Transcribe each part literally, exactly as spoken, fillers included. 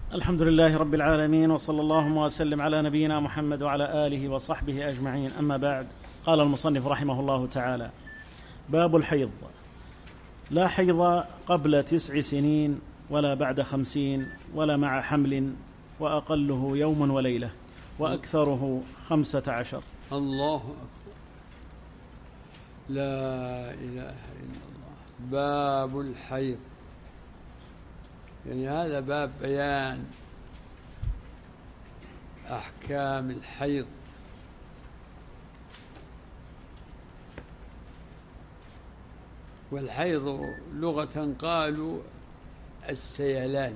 الحمد لله رب العالمين، وصلى اللهم وسلم على نبينا محمد وعلى آله وصحبه أجمعين. أما بعد، قال المصنف رحمه الله تعالى: باب الحيض. لا حيض قبل تسع سنين ولا بعد خمسين ولا مع حمل، وأقله يوم وليلة وأكثره خمسة عشر. الله أكبر، لا إله إلا الله. باب الحيض، يعني هذا باب بيان أحكام الحيض. والحيض لغة قالوا السيلان،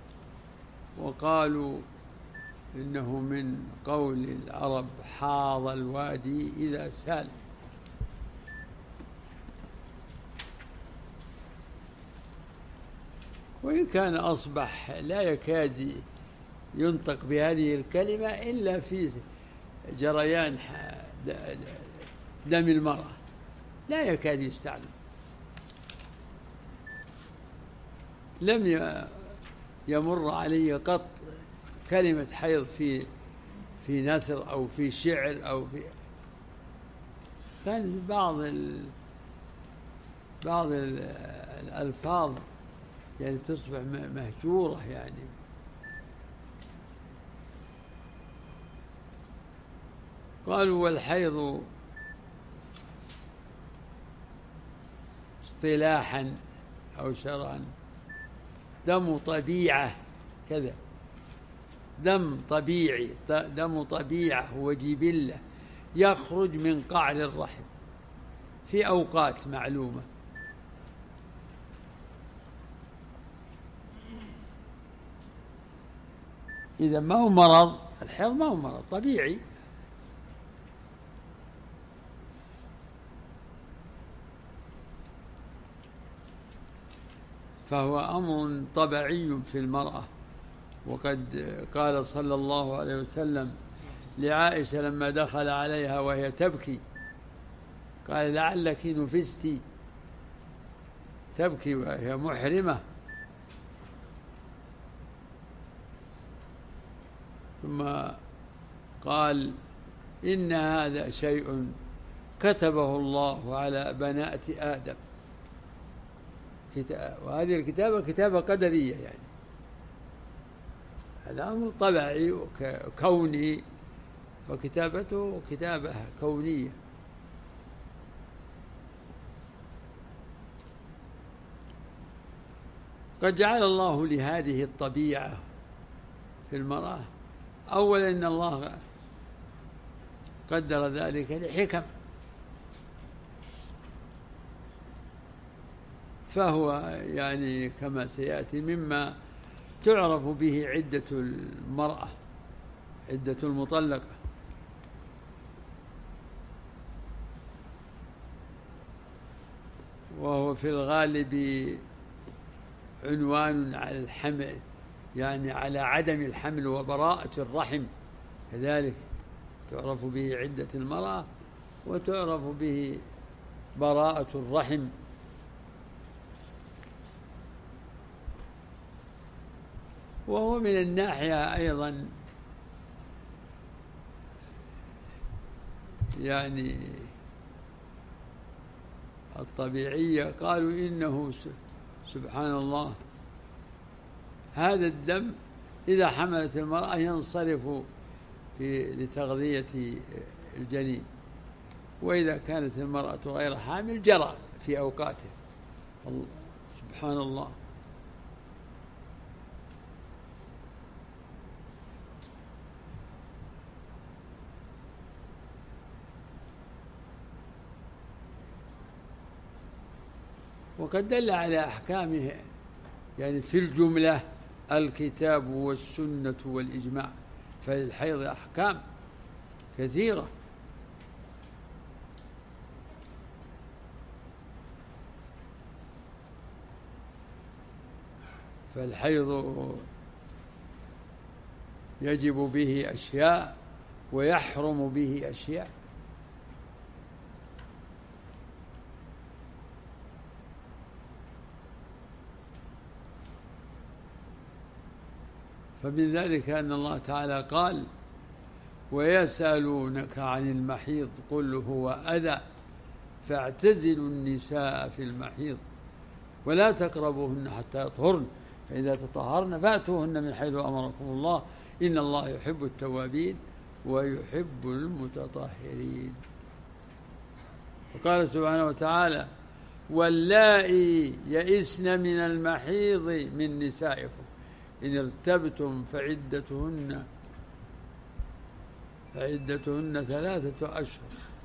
وقالوا إنه من قول العرب حاض الوادي إذا سال. وإن كان أصبح لا يكاد ينطق بهذه الكلمة إلا في جريان دم المرأة، لا يكاد يستعمل. لم يمر علي قط كلمة حيض في في نثر أو في شعر أو في كان بعض ال بعض ال الألفاظ يعني تصبح مهجورة. يعني قالوا والحيض اصطلاحا أو شرعا دم طبيعة، كذا دم طبيعي، دم طبيعة وجبلة يخرج من قعر الرحم في أوقات معلومة. إذا ما هو مرض، الحيض ما هو مرض طبيعي. فهو أمر طبيعي في المرأة. وقد قال صلى الله عليه وسلم لعائشة لما دخل عليها وهي تبكي، قال لعلك نفستي، تبكي وهي محرمة. ثم قال إن هذا شيء كتبه الله على بنات آدم، وهذه الكتابة كتابة قدرية، يعني هذا أمر طبيعي وكوني، وكتابته كتابة كونية. قد جعل الله لهذه الطبيعة في المرأة أولا إن الله قدر ذلك لحكم، فهو يعني كما سيأتي مما تعرف به عدة المرأة، عدة المطلقة. وهو في الغالب عنوان على الحمل، يعني على عدم الحمل وبراءة الرحم، كذلك تعرف به عدة المرأة وتعرف به براءة الرحم. وهو من الناحية أيضا يعني الطبيعية، قالوا إنه سبحان الله هذا الدم إذا حملت المرأة ينصرف في لتغذية الجنين، وإذا كانت المرأة غير حامل جرى في أوقاته. سبحان الله. وقد دل على أحكامه يعني في الجملة الكتاب والسنة والإجماع، فللحيض أحكام كثيرة. فالحيض يجب به أشياء ويحرم به أشياء. فمن ذلك أن الله تعالى قال: ويسألونك عن المحيض قل هو أذى فاعتزلوا النساء في المحيض ولا تقربوهن حتى يطهرن فإذا تطهرن فأتوهن من حيث أمركم الله إن الله يحب التوابين ويحب المتطهرين. وقال سبحانه وتعالى: واللائي يئسن من المحيض من نسائكم إن ارتبتم فعدتهن فعدتهن ثلاثة أشهر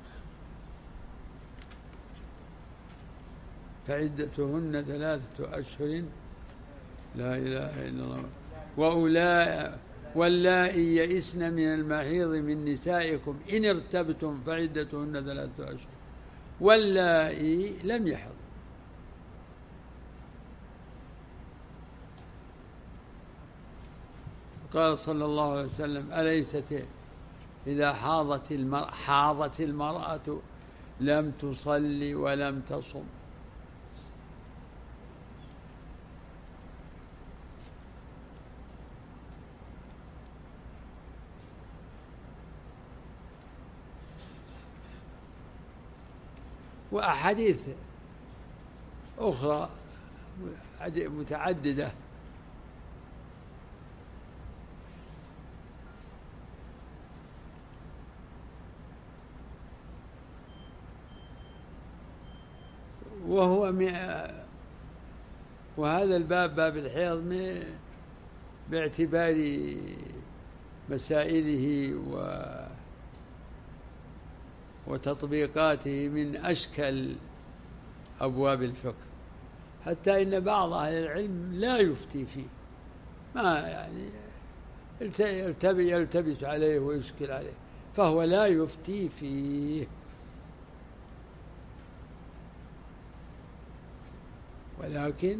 فعدتهن ثلاثة أشهر لا إله إلا الله وأولئك واللائي يئسن من المحيض من نسائكم إن ارتبتم فعدتهن ثلاثة أشهر واللائي لم يحض. قال صلى الله عليه وسلم: أليست إذا حاضت المرأة حاضت المرأة لم تصلي ولم تصم. وأحاديث أخرى متعددة وهو وهذا الباب باب الحيض باعتبار مسائله و وتطبيقاته من أشكل أبواب الفقه، حتى إن بعض أهل العلم لا يفتي فيه، ما يعني يلتبس عليه ويشكل عليه، فهو لا يفتي فيه. ولكن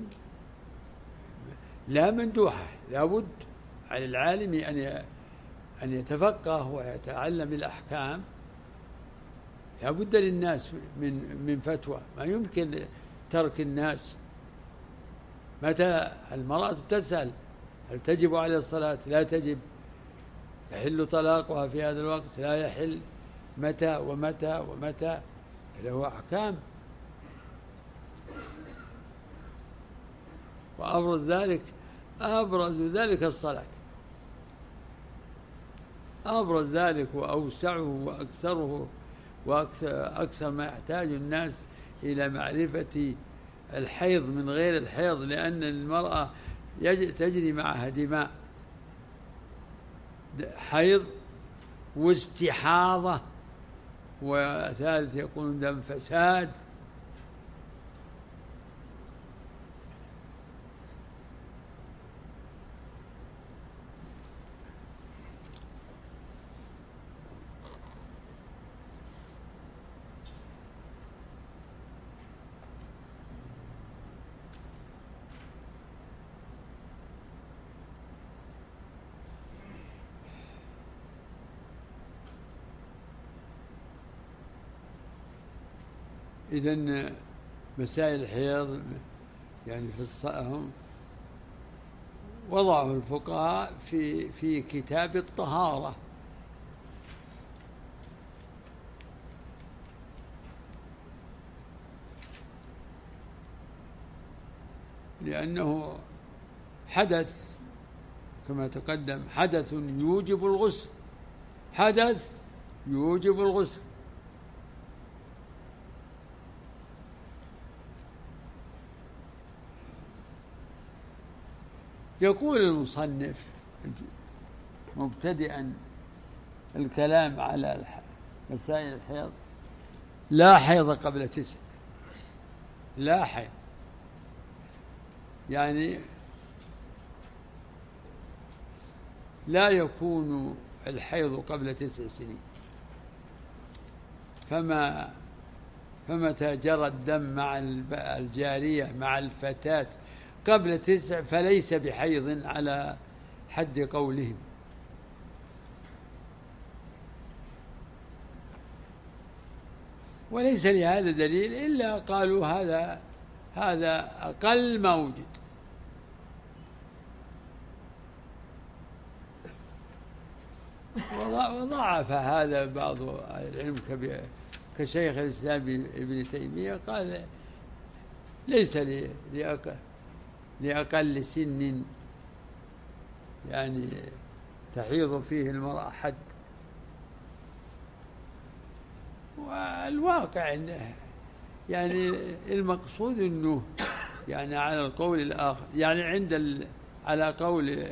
لا مندوحة، لا بد على العالم أن أن يتفقه ويتعلم الأحكام. لا بد للناس من من فتوى، ما يمكن ترك الناس. متى المرأة تسأل هل تجب على الصلاة؟ لا تجب. يحل طلاقها في هذا الوقت؟ لا يحل. متى ومتى ومتى؟ فله أحكام. وأبرز ذلك أبرز ذلك الصلاة، أبرز ذلك وأوسعه وأكثره وأكثر ما يحتاج الناس إلى معرفة الحيض من غير الحيض، لأن المرأة تجري معها دماء، حيض واستحاضة، وثالث يكون دم فساد. إذن مسائل الحيض يعني في الصائم وضعه الفقهاء في في كتاب الطهارة، لأنه حدث كما تقدم، حدث يوجب الغسل، حدث يوجب الغسل. يقول المصنف مبتدئا الكلام على مسائل الحيض: لا حيض قبل تسع. لا حيض يعني لا يكون الحيض قبل تسع سنين، فما فمتى جرى الدم مع الجارية مع الفتاة قبل تسع فليس بحيض على حد قولهم. وليس لهذا دليل إلا قالوا هذا هذا أقل ما وجد. وضعف هذا بعض العلم كشيخ الإسلام ابن تيمية، قال ليس لأقل سن يعني تحيض فيه المرأة حد. والواقع انه يعني المقصود انه يعني على القول الآخر، يعني عند ال على قول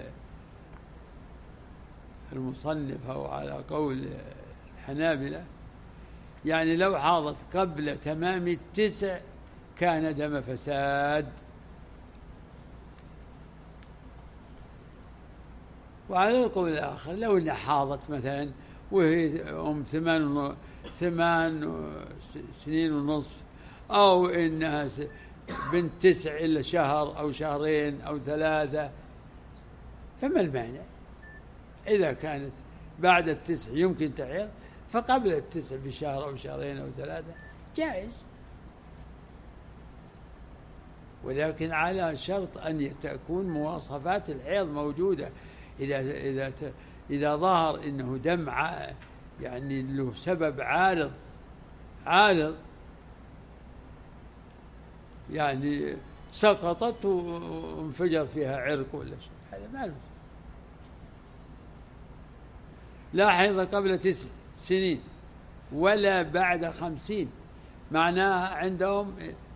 المصنف أو على قول الحنابلة، يعني لو حاضت قبل تمام التسع كان دم فساد. وعلى القول الآخر لو إنها حاضت مثلا وهي أم ثمان ثمان سنين ونصف، أو إنها بنت تسع إلا شهر أو شهرين أو ثلاثة، فما المانع؟ إذا كانت بعد التسع يمكن تحيض، فقبل التسع بشهر أو شهرين أو ثلاثة جائز، ولكن على شرط أن تكون مواصفات الحيض موجودة. إذا إذا إذا ظهر إنه دم يعني له سبب عارض عارض يعني سقطت وانفجر فيها عرق ولا شيء، هذا ما له. لا حيض قبل تسع سنين ولا بعد خمسين، معناها عندهم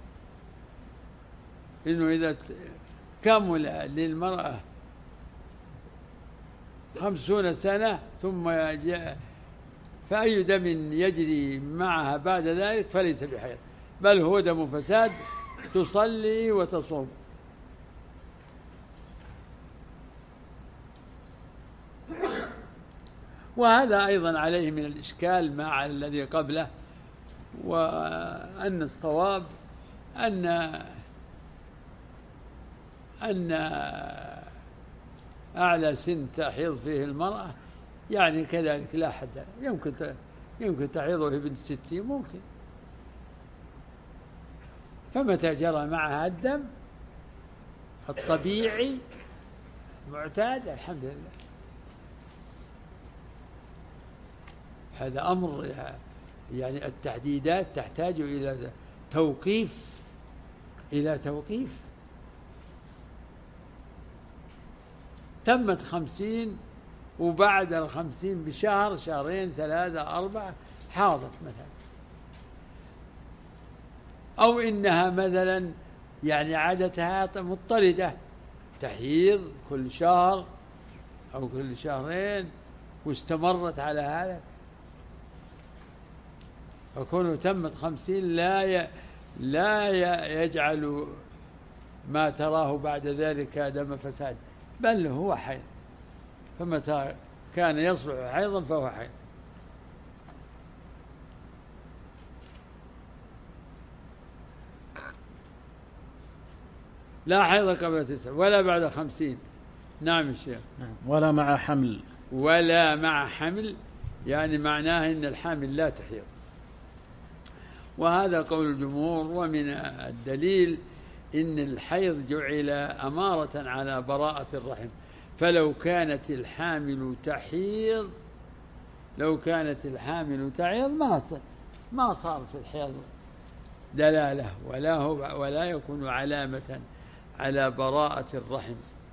إنه إذا كمل للمرأة خمسون سنة ثم جاء فأي دم يجري معها بعد ذلك فليس بحيض، بل هو دم فساد تصلي وتصوم. وهذا أيضا عليه من الإشكال مع الذي قبله، وأن الصواب أن أن أعلى سن تحيض فيه المرأة يعني كذلك لا حد، يمكن يمكن تحيض وهي بنت ستين ممكن، فمتى جرى معها الدم الطبيعي معتاد الحمد لله. هذا أمر يعني التحديدات تحتاج إلى توقيف إلى توقيف. تمت خمسين وبعد الخمسين بشهر شهرين ثلاثة أربعة حاضت مثلا، أو إنها مثلا يعني عادتها مضطردة تحيض كل شهر أو كل شهرين واستمرت على هذا، فكونه تمت خمسين لا ي... لا يجعل ما تراه بعد ذلك دم فساد، بل هو حيض، فمتى كان يصلح حيضا فهو حيض. لا حيض قبل تسع ولا بعد خمسين. نعم الشيخ. ولا مع حمل. ولا مع حمل يعني معناه إن الحامل لا تحيض، وهذا قول الجمهور. ومن الدليل إن الحيض جعل أمارة على براءة الرحم، فلو كانت الحامل تحيض لو كانت الحامل تحيض ما صار ما صار في الحيض دلالة ولا هو ولا يكون علامة على براءة الرحم.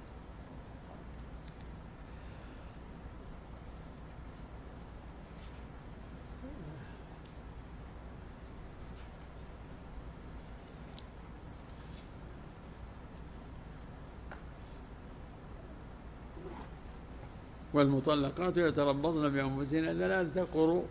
والمطلقات يتربصن بأنفسهن ثلاثة قروء.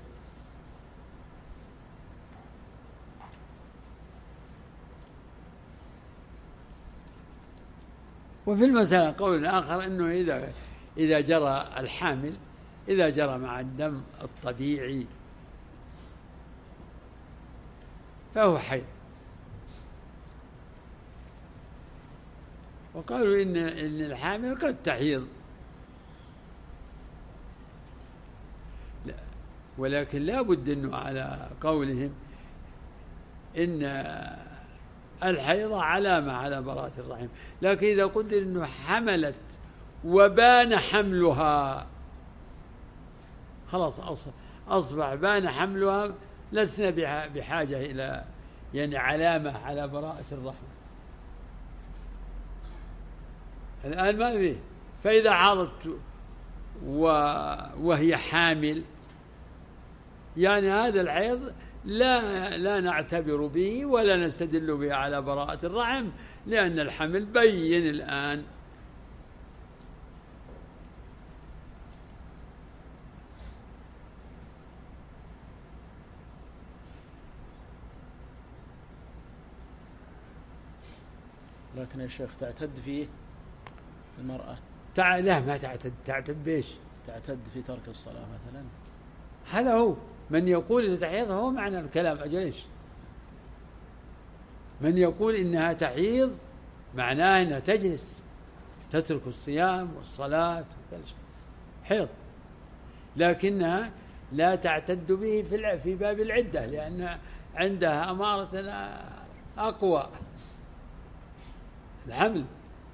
وفي المسألة قول آخر أنه إذا إذا جرى الحامل إذا جرى مع الدم الطبيعي فهو حيض، وقالوا إن إن الحامل قد تحيض، لا ولكن لا بد أنه على قولهم إن الحيض علامة على براءة الرحم، لكن إذا قلت أنه حملت وبان حملها خلاص أصبح بان حملها، لسنا بحاجة إلى يعني علامة على براءة الرحم. الآن ما فيه. فإذا عاضت وهي حامل يعني هذا الحيض لا لا نعتبر به ولا نستدل به على براءة الرحم، لأن الحمل بين الآن. لكن يا شيخ تعتد فيه المرأة؟ تع... لا ما تعتد. تعتد بيش؟ تعتد في ترك الصلاة مثلا. هذا هو من يقول إنها تحيض، هو معنى الكلام. أجلش من يقول إنها تحيض معناه إنها تجلس تترك الصيام والصلاة وكل شيء حيض، لكنها لا تعتد به في في باب العدة، لأن عندها أمارة أقوى الحمل.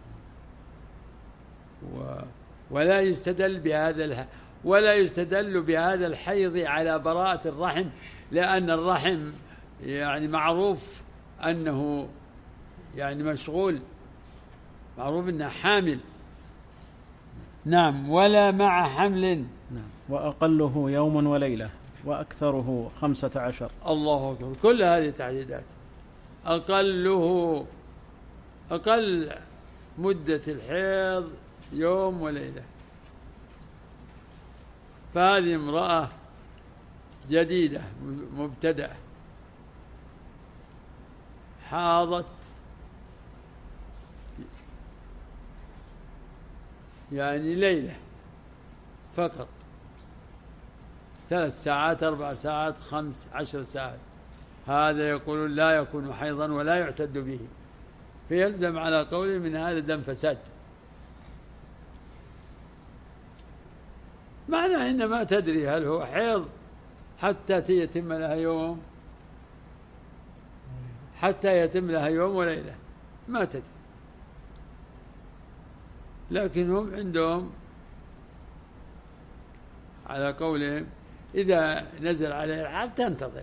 و ولا يستدل بهذا ولا يستدل بهذا الحيض على براءة الرحم، لأن الرحم يعني معروف أنه يعني مشغول، معروف أنه حامل. نعم. ولا مع حمل. نعم. وأقله يوم وليلة وأكثره خمسة عشر. الله أكبر. كل هذه تعديدات. أقله أقل مدة الحيض يوم وليلة. فهذه امرأة جديدة مبتدأة حاضت يعني ليلة فقط، ثلاث ساعات أربع ساعات خمس عشر ساعات، هذا يقول لا يكون حيضا ولا يعتد به، فيلزم على قوله من هذا دم فساد. معنى إن ما تدري هل هو حيض حتى يتم لها يوم حتى يتم لها يوم وليلة، ما تدري. لكنهم عندهم على قولهم إذا نزل عليه الحال تنتظر.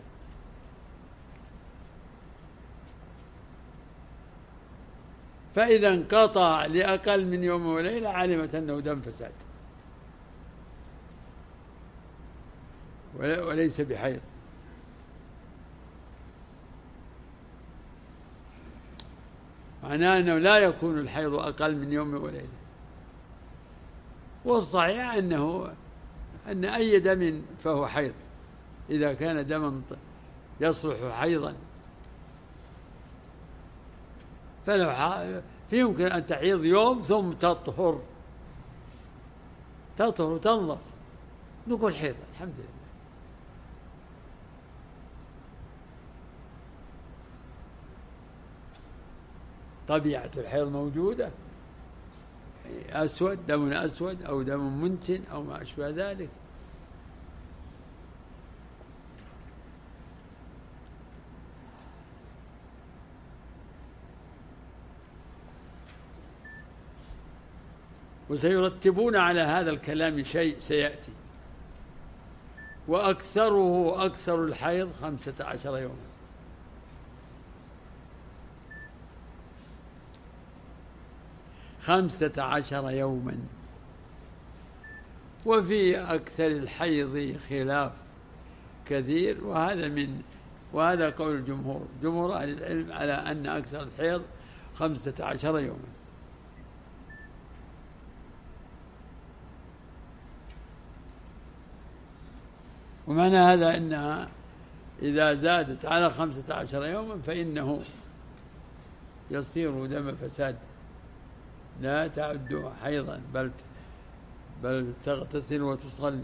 فإذا انقطع لأقل من يوم وليلة علمت أنه دم فساد وليس بحيض. معناه أنه لا يكون الحيض أقل من يوم وليلة. والصحيح أنه أن أي دم فهو حيض إذا كان دما يصلح حيضا، فلو فيمكن أن تحيض يوم ثم تطهر تطهر وتنظف، نقول حيض الحمد لله. طبيعة الحيض موجودة، أسود دم أسود أو دم منتن أو ما أشبه ذلك. وسيرتبون على هذا الكلام شيء سيأتي. وأكثره أكثر الحيض خمسة عشر يوما. خمسة عشر يوما. وفي أكثر الحيض خلاف كثير، وهذا من وهذا قول الجمهور جمهور أهل العلم على أن أكثر الحيض خمسة عشر يوما. ومعنى هذا أنها إذا زادت على خمسة عشر يوما فإنه يصير دم فساد، لا تعد حيضا بل بل تغتسل وتصلي.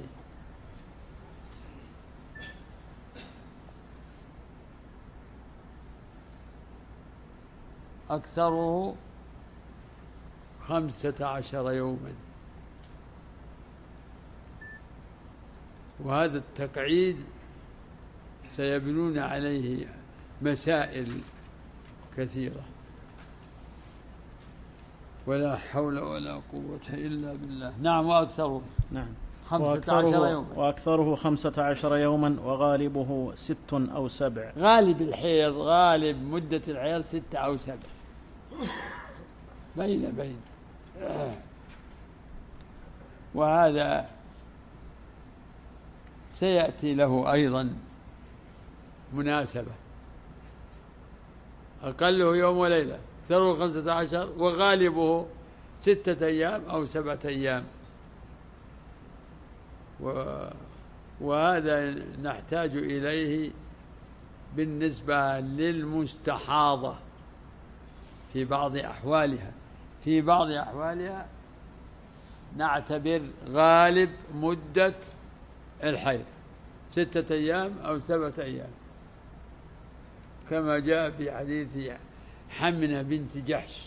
أكثره خمسة عشر يوما. وهذا التقعيد سيبنون عليه مسائل كثيرة. ولا حول ولا قوة إلا بالله. نعم. وأكثره نعم خمسة عشر يوما، وأكثره خمسة عشر يوما، وغالبه ست أو سبع. غالب الحيض، غالب مدة الحيض ستة أو سبع، بين بين. وهذا سيأتي له أيضا مناسبة. أقله يوم وليلة، أكثره خمسة عشر، وغالبه ستة أيام أو سبعة أيام. وهذا نحتاج إليه بالنسبة للمستحاضة في بعض أحوالها. في بعض أحوالها نعتبر غالب مدة الحيض ستة أيام أو سبعة أيام، كما جاء في حديث حمنة بنت جحش.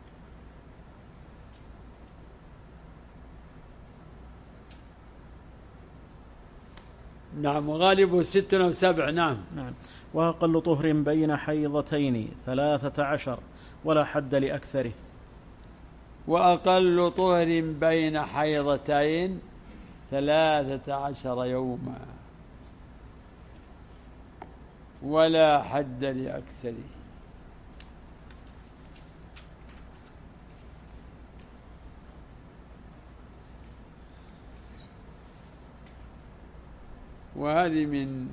نعم، وغالبه ست أو سبع. نعم. نعم. وأقل طهر بين حيضتين ثلاثة عشر، ولا حد لأكثره. وأقل طهر بين حيضتين ثلاثة عشر يوما، ولا حد لأكثره. وهذه من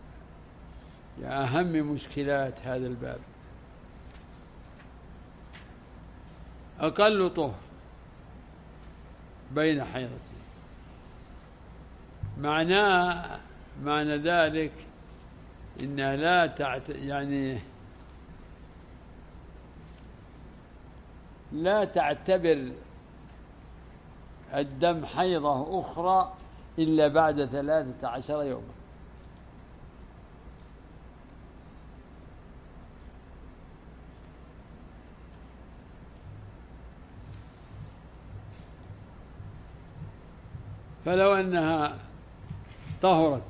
أهم مشكلات هذا الباب. أقل طهر بين حيضتين، معناه معنى ذلك إنها لا تعت يعني لا تعتبر الدم حيضة أخرى إلا بعد ثلاثة عشر يوما. فلو أنها طهرت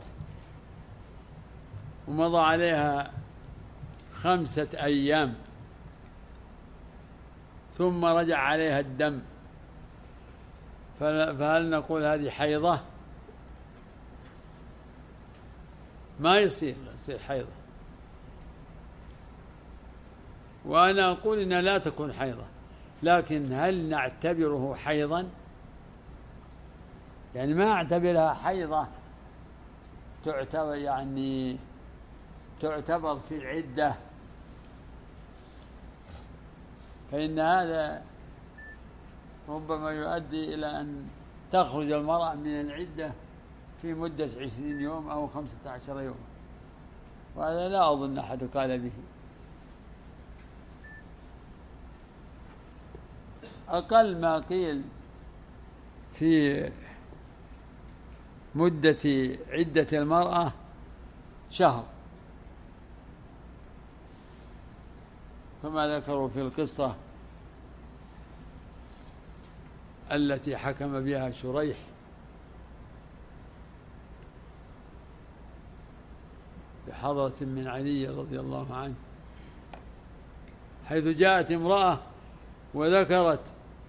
ومضى عليها خمسة أيام ثم رجع عليها الدم، فهل نقول هذه حيضة؟ ما يصير يصير حيضة. وأنا أقول إنها لا تكون حيضة، لكن هل نعتبره حيضا؟ يعني ما أعتبرها حيضة تعتبر يعني تعتبر في العدة، فإن هذا ربما يؤدي إلى أن تخرج المرأة من العدة في مدة عشرين يوم أو خمسة عشر يوم، وهذا لا أظن أحد قال به. أقل ما قيل في مدة عدة المرأة شهر، كما ذكروا في القصة التي حكم بها شريح بحضرة من علي رضي الله عنه، حيث جاءت امرأة وذكرت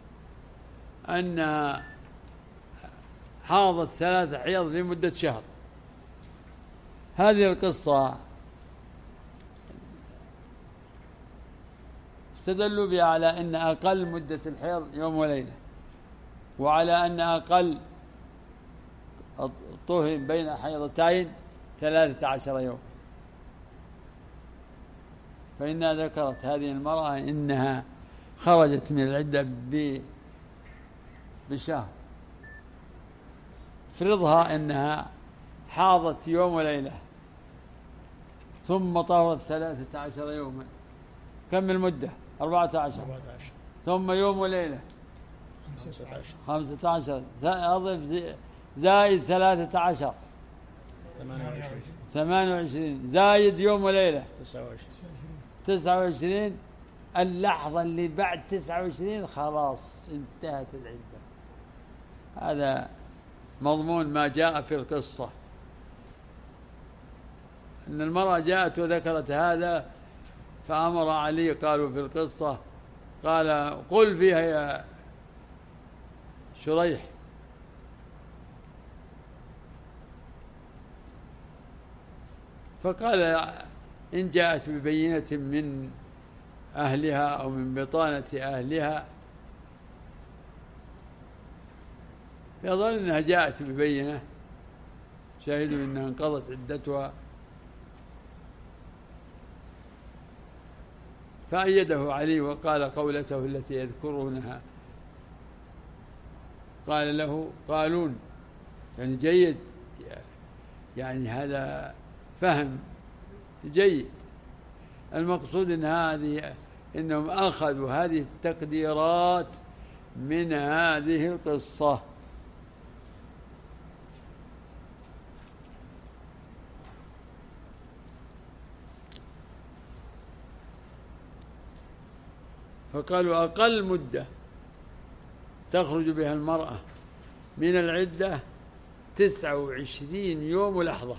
أنها حاضت ثلاث حيض لمدة شهر. هذه القصة استدلوا بها على أن أقل مدة الحيض يوم وليلة، وعلى أن أقل الطهر بين حيضتين ثلاثة عشر يوم. فإنها ذكرت هذه المرأة إنها خرجت من العدة بشهر، فرضها أنها حاضت يوم وليلة ثم طهرت ثلاثة عشر يوما، كم المدة؟ أربعة عشر، ثم يوم وليلة خمسة عشر، أضف زائد ثلاثة عشر ثمانية وعشرين، زائد يوم وليلة تسعة وعشرين. اللحظة اللي بعد تسعة وعشرين خلاص انتهت العدة. هذا مضمون ما جاء في القصة، أن المرأة جاءت وذكرت هذا، فأمر علي، قالوا في القصة، قال قل فيها يا شريح فقال إن جاءت ببينة من أهلها أو من بطانة أهلها، يظن أنها جاءت ببينة، شهدوا أنها انقضت عدتها، فأيده علي وقال قولته التي يذكرونها، قال له قالون، يعني جيد، يعني هذا فهم جيد. المقصود أن هذه إنهم أخذوا هذه التقديرات من هذه القصة. فقالوا أقل مدة تخرج بها المرأة من العدة تسعة وعشرين يوم ولحظة،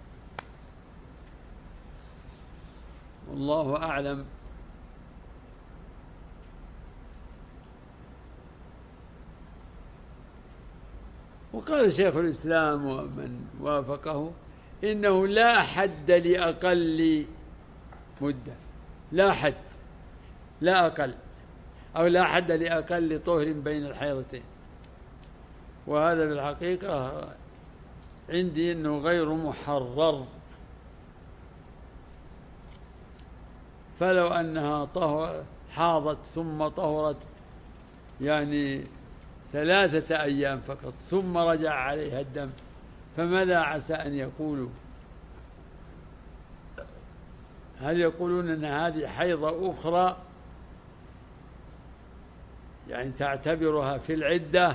والله أعلم. وقال شيخ الإسلام ومن وافقه إنه لا حد لأقل مدة، لا حد، لا أقل، أو لا حد لأقل طهر بين الحيضتين، وهذا بالحقيقة عندي أنه غير محرر. فلو أنها طهر حاضت ثم طهرت يعني ثلاثة أيام فقط ثم رجع عليها الدم، فماذا عسى أن يقولوا؟ هل يقولون أن هذه حيضة أخرى يعني تعتبرها في العدة؟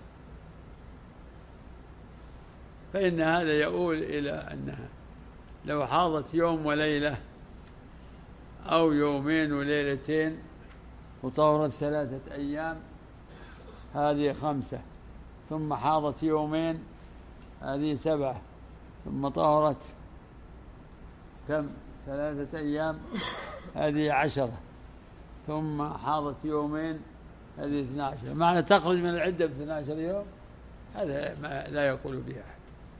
فإن هذا يؤول إلى أنها لو حاضت يوم وليلة أو يومين وليلتين وطهرت ثلاثة أيام هذه خمسة، ثم حاضت يومين هذه سبعة، ثم طهرت كم ثلاثة أيام هذه عشرة، ثم حاضت يومين هذه اثنى عشر، معنى تخرج من العدة باثنى عشر يوم، هذا ما لا يقول به أحد.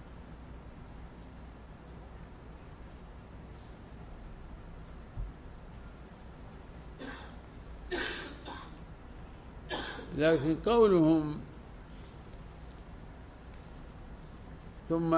لكن قولهم ثم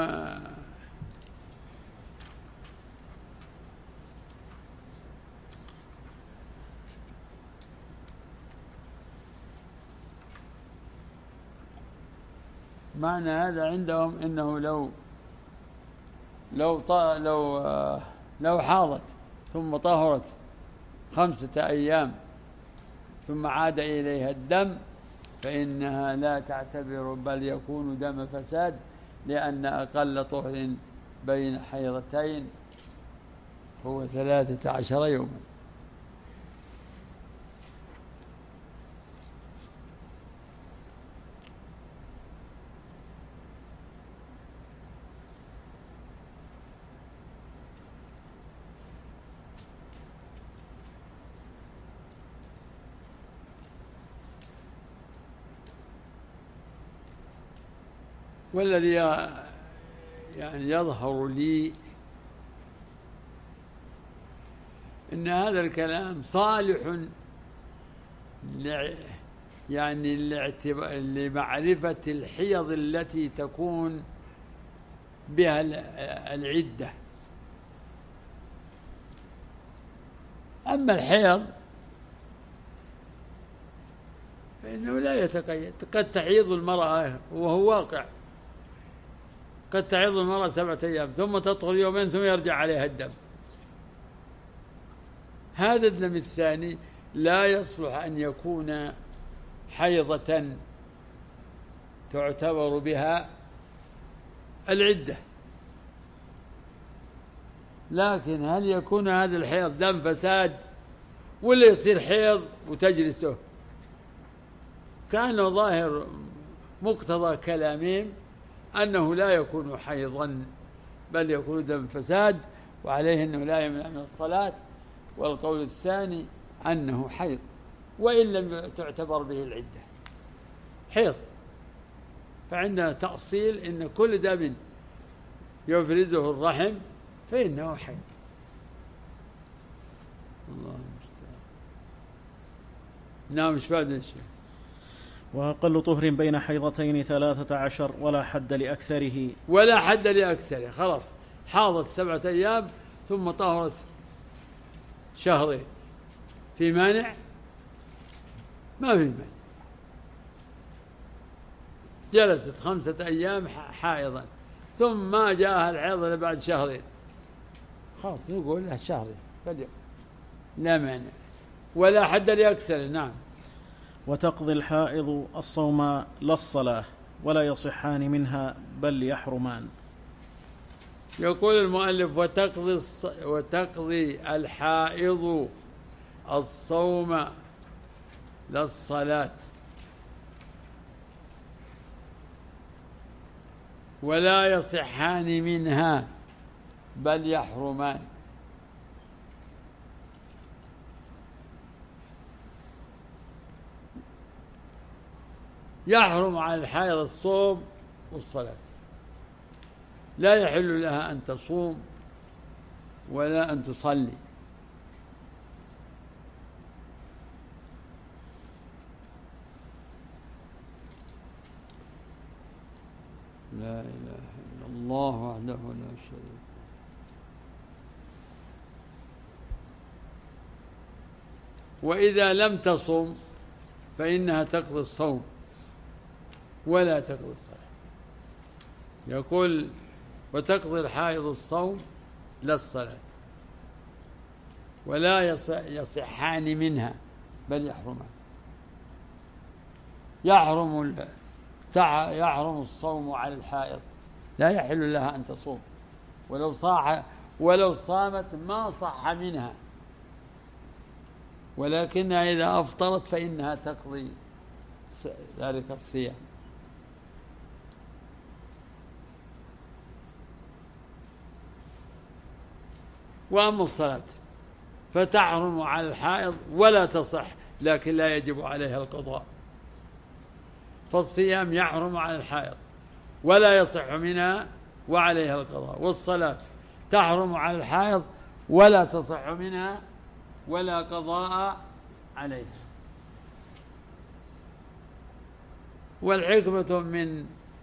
معنى هذا عندهم إنه لو لو لو لو حاضت ثم طهرت خمسة أيام ثم عاد إليها الدم فإنها لا تعتبر، بل يكون دم فساد، لأن أقل طهر بين حيضتين هو ثلاثة عشر يوما. والذي يعني يظهر لي إن هذا الكلام صالح يعني لمعرفة الحيض التي تكون بها العدة. أما الحيض فإنه لا يتقيد، قد تحيض المرأة وهو واقع، قد تحيض المرأة سبعة أيام ثم تطهر يومين ثم يرجع عليها الدم. هذا الدم الثاني لا يصلح أن يكون حيضة تعتبر بها العدة. لكن هل يكون هذا الحيض دم فساد ولا يصير حيض وتجلسه؟ كان ظاهر مقتضى كلامهم أنه لا يكون حيضا بل يكون دم فساد، وعليه أنه لا يمنع من الصلاة. والقول الثاني أنه حيض وإن لم تعتبر به العدة حيض. فعندنا تأصيل إن كل دم يفرزه الرحم فإنه حيض. الله المستعان. نعم. مش بعد الشيء. وأقل طهر بين حيضتين ثلاثة عشر ولا حد لأكثره. ولا حد لأكثره. خلاص حاضت سبعة أيام ثم طهرت شهرين، في مانع؟ ما في مانع. جلست خمسة أيام حائضا ثم ما جاءها الحيض إلا بعد شهرين، خلاص نقول لها شهرين لا مانع. ولا حد لأكثر. نعم. وتقضي الحائض الصوم لا الصلاة ولا يصحان منها بل يحرمان. يقول المؤلف وتقضي, الص... وتقضي الحائض الصوم لا الصلاة ولا يصحان منها بل يحرمان. يحرم على الحائض الصوم والصلاة، لا يحل لها أن تصوم ولا أن تصلي. لا إله إلا الله وحده لا شريك له. وإذا لم تصم فإنها تقضي الصوم ولا تقضي الصلاة. يقول وتقضي الحائض الصوم لا الصلاة ولا يصحان منها بل يحرمان. يحرم يحرم الصوم على الحائض، لا يحل لها أن تصوم، ولو صاح ولو صامت ما صح منها، ولكنها إذا أفطرت فإنها تقضي ذلك الصيام. وأما الصلاة فتحرم على الحائض ولا تصح، لكن لا يجب عليها القضاء. فالصيام يحرم على الحائض ولا يصح منها وعليها القضاء، والصلاة تحرم على الحائض ولا تصح منها ولا قضاء عليها. والحكمة من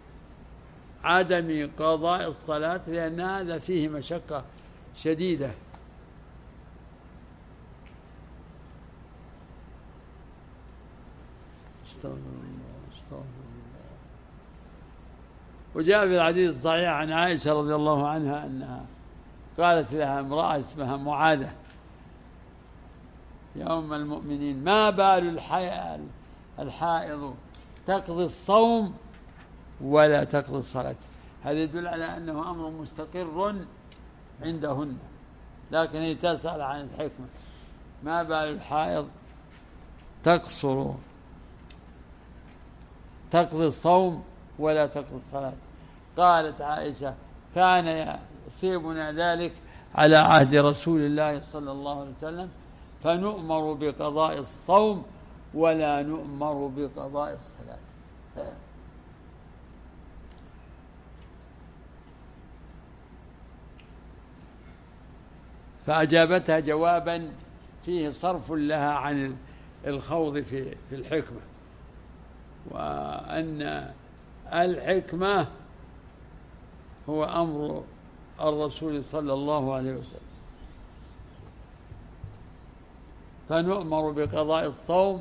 عدم قضاء الصلاة لأن هذا فيه مشقة شديدة. استغفر الله استغفر الله. وجاء في الحديث الصحيح عن عائشة رضي الله عنها أنها قالت لها امرأة اسمها معاذة يا أم المؤمنين ما بال الحائض تقضي الصوم ولا تقضي الصلاة. هذا يدل على أنه أمر مستقر عندهن، لكن هي تسأل عن الحكمة. ما بال الحائض تقصر تقضي الصوم ولا تقضي الصلاة؟ قالت عائشة كان يصيبنا ذلك على عهد رسول الله صلى الله عليه وسلم فنؤمر بقضاء الصوم ولا نؤمر بقضاء الصلاة. فأجابتها جوابا فيه صرف لها عن الخوض في في الحكمة، وأن الحكمة هو أمر الرسول صلى الله عليه وسلم. فنؤمر بقضاء الصوم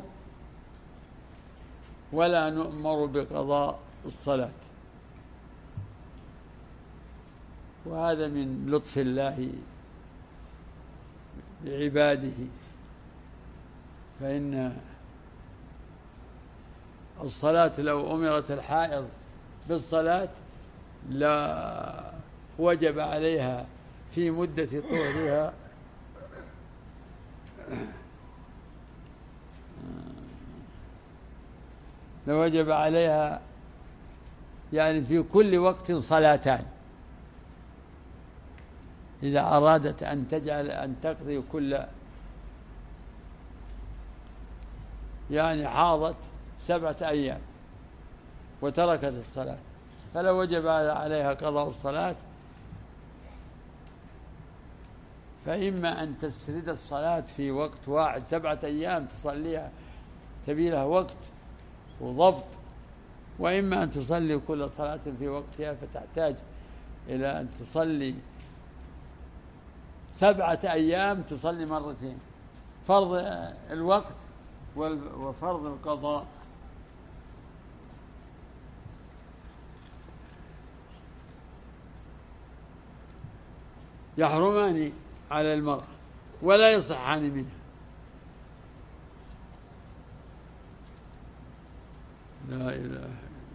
ولا نؤمر بقضاء الصلاة، وهذا من لطف الله بعباده. فإن الصلاة لو أمرت الحائض بالصلاة لا وجب عليها في مدة طهرها لوجب عليها يعني في كل وقت صلاتان إذا أرادت أن تجعل أن تقضي كل يعني حاضت سبعة أيام وتركت الصلاة، فلو وجب عليها قضاء الصلاة فإما أن تسرد الصلاة في وقت واحد سبعة أيام تصليها تبي لها وقت وضبط، وإما أن تصلي كل صلاة في وقتها فتحتاج إلى أن تصلي سبعة أيام تصلي مرتين، فرض الوقت وفرض القضاء. يحرمان على المرأة ولا يصحان منها. لا إله إلا الله.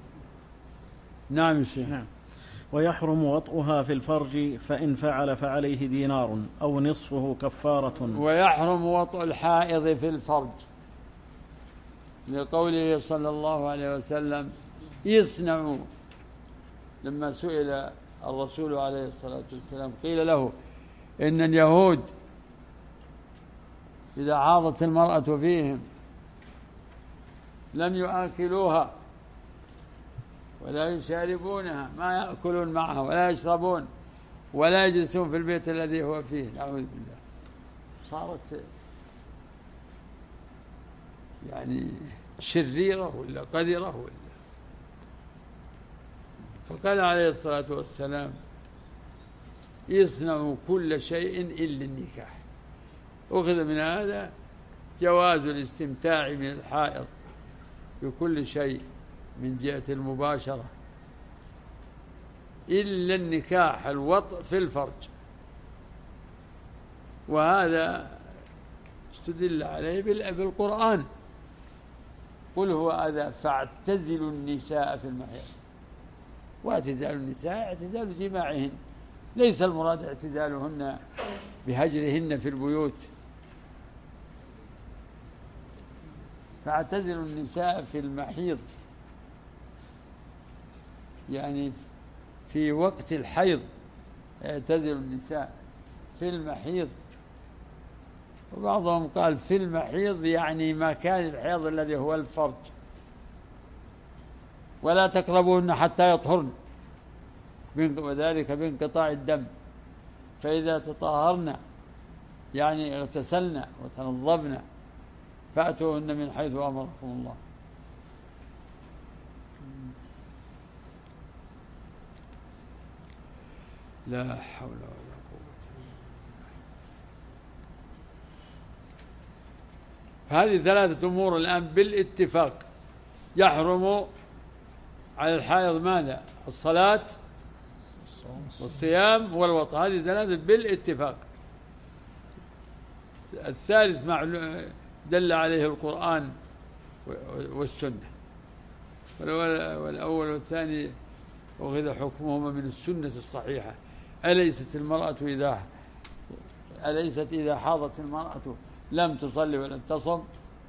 نعم الشيخ. نعم. ويحرم وطئها في الفرج فإن فعل فعليه دينار أو نصفه كفارة. ويحرم وطئ الحائض في الفرج لقوله صلى الله عليه وسلم يصنع، لما سئل الرسول عليه الصلاة والسلام قيل له إن اليهود إذا عاضت المرأة فيهم لم يآكلوها ولا يشاربونها، ما يأكلون معها ولا يشربون ولا يجلسون في البيت الذي هو فيه، نعوذ بالله. صارت يعني شريرة ولا قذرة ولا. فقال عليه الصلاة والسلام يصنع كل شيء إلا النكاح. أخذ من هذا جواز الاستمتاع من الحائض بكل شيء من جهة المباشرة إلا النكاح الوطء في الفرج، وهذا استدل عليه بالقرآن قل هو أذى فاعتزلوا النساء في المحيض. واعتزال النساء اعتزال جماعهن، ليس المراد اعتزالهن بهجرهن في البيوت. فاعتزلوا النساء في المحيض يعني في وقت الحيض، اعتزلوا النساء في المحيض. وبعضهم قال في المحيض يعني مكان الحيض الذي هو الفرج، ولا تقربوهن حتى يطهرن، وذلك بانقطاع الدم. فإذا تطهرن يعني اغتسلن وتنظفن فأتوهن من حيث أمركم الله. لا حول ولا قوة إلا بالله. فهذه ثلاثة أمور الآن بالاتفاق يحرم على الحائض ماذا؟ الصلاة والصيام والوطء، هذه ثلاثة بالاتفاق. الثالث دل عليه القرآن والسنة، والأول والثاني أخذ حكمهما من السنة الصحيحة. أليست المرأة إذا أليست إذا حاضت المرأة لم تصلي ولم تصم؟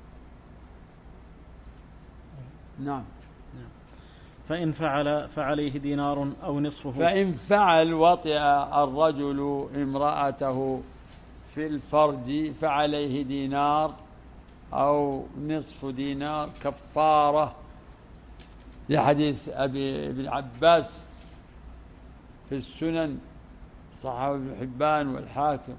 نعم. فإن فعل فعليه دينار أو نصفه. فإن فعل وطئ الرجل امرأته في الفرج فعليه دينار أو نصف دينار كفارة، لحديث أبي ابن عباس في السنن صححه ابن حبان والحاكم،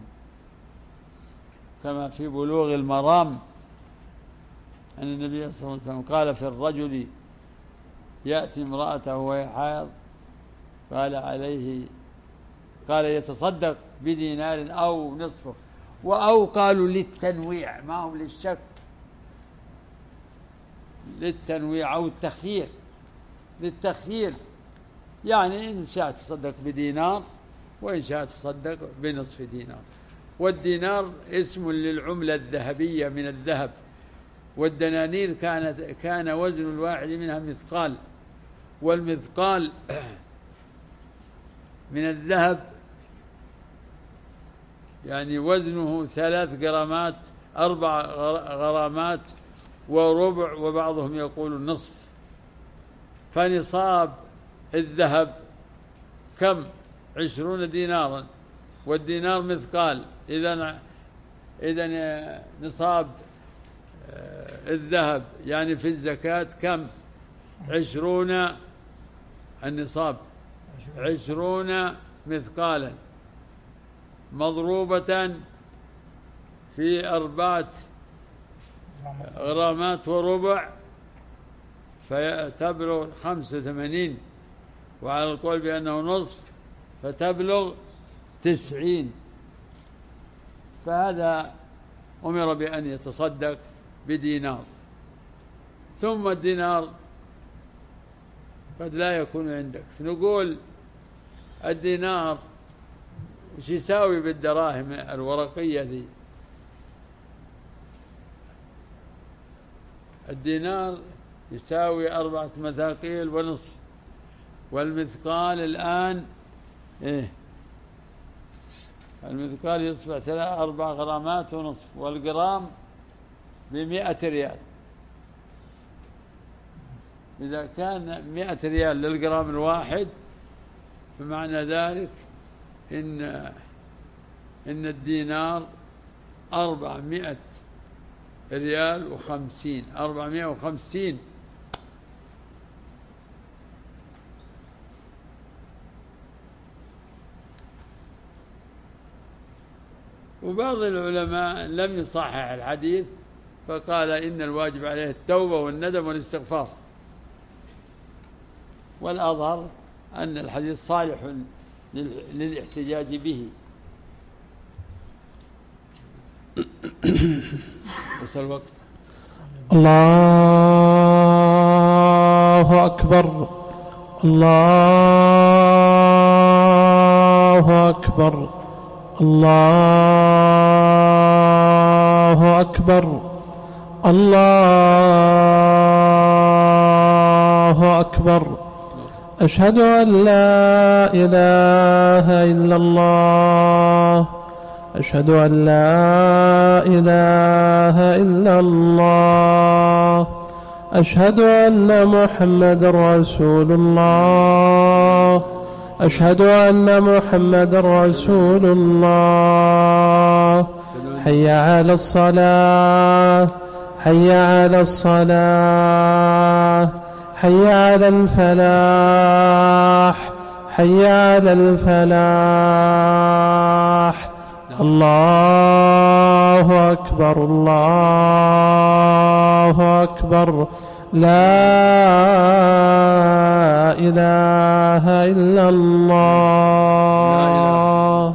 كما في بلوغ المرام أن النبي صلى الله عليه وسلم قال في الرجل يأتي امرأته وهي حائض قال عليه قال يتصدق بدينار أو نصفه، وأو قالوا للتنويع ما هم للشك، للتنويع أو التخيير، للتخيير يعني إن شاء تصدق بدينار وإن شاء تصدق بنصف دينار. والدينار اسم للعملة الذهبية من الذهب، والدنانير كانت كان وزن الواحد منها مثقال، والمثقال من الذهب يعني وزنه ثلاث جرامات أربع غرامات وربع، وبعضهم يقول نصف. فنصاب الذهب كم؟ عشرون دينارا، والدينار مثقال. إذن إذن نصاب الذهب يعني في الزكاة كم؟ عشرون النصاب عشرون مثقالا، مضروبة في أربعة غرامات وربع فتبلغ خمسة وثمانين، وعلى القول بأنه نصف فتبلغ تسعين، فهذا أمر بأن يتصدق بدينار. ثم الدينار قد لا يكون عندك، فنقول الدينار وش يساوي بالدراهم الورقية ذي؟ الدينار يساوي أربعة مثاقيل ونصف، والمثقال الآن إيه؟ المثقال يصبح ثلاث أربع غرامات ونصف، والجرام بمئة ريال. إذا كان مئة ريال للجرام الواحد فمعنى ذلك إن إن الدينار أربعمائة ريال وخمسين، أربعمائة وخمسين. وبعض العلماء لم يصحح الحديث فقال إن الواجب عليه التوبة والندم والاستغفار، والأظهر أن الحديث صالح للاحتجاج به. وصل الوقت. الله أكبر، الله أكبر، الله أكبر، الله أكبر. أشهد أن لا إله إلا الله، أشهد أن لا إله إلا الله، أشهد أن محمد رسول الله، أشهد أن محمد رسول الله. حي على الصلاة، حي على الصلاة، حي على الفلاح، حي على الفلاح. الله أكبر، الله أكبر، لا إله إلا الله.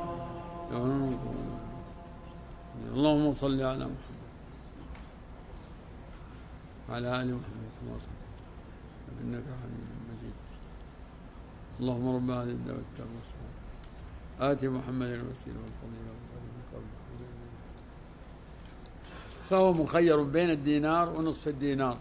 اللهم صل على محمد وعلى آل محمد كما صليت إنك حميد مجيد. اللهم رب هذه الدعوة التامة آت محمد الوسيلة والفضيلة فهو مخير بين الدينار ونصف الدينار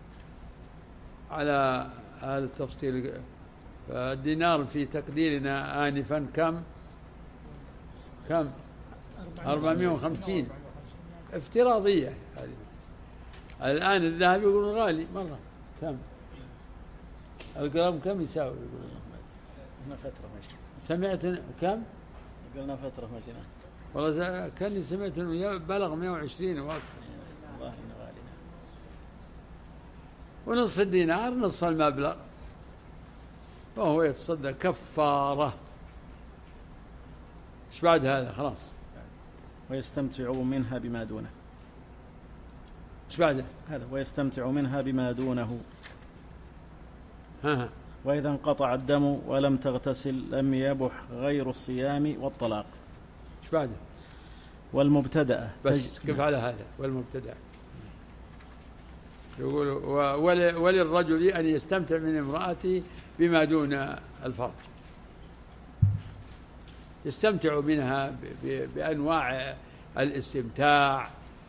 على هذا التفصيل. فالدينار في تقديرنا آنفا كم كم أربعمائة وخمسين افتراضية هذه. الآن الذهب يقولون غالي مرة. كم الجرام كم يساوي؟ يقولون فترة مجنة. سمعت كم؟ قلنا فترة مجنة. والله كاني سمعت انه بلغ مئة وعشرين واكثر. والله انه غالي. ونصف الدينار نصف المبلغ، وهو يتصدق كفارة. ايش بعد هذا؟ خلاص. ويستمتع منها بما دونه. ايش بعده؟ هذا ويستمتع منها بما دونه. ها. وإذا انقطع الدم ولم تغتسل لم يبح غير الصيام والطلاق. ايش بعده؟ والمبتدأة. بس كيف على هذا؟ والمبتدأة يقول وللرجل أن يستمتع من امرأته بما دون الفرج، يستمتع منها بأنواع الاستمتاع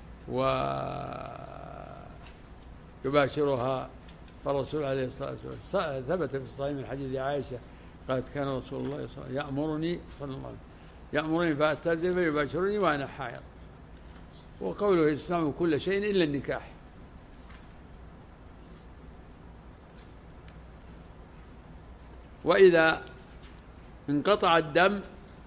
ويباشرها. فالرسول عليه الصلاة والسلام ثبت في الصحيح من حديث عائشة قالت كان رسول الله صلى الله عليه وسلم يأمرني صلى الله عليه وسلم يأمرني فأتزل فيباشرني وأنا حائض. وقوله يصنع كل شيء إلا النكاح. وإذا انقطع الدم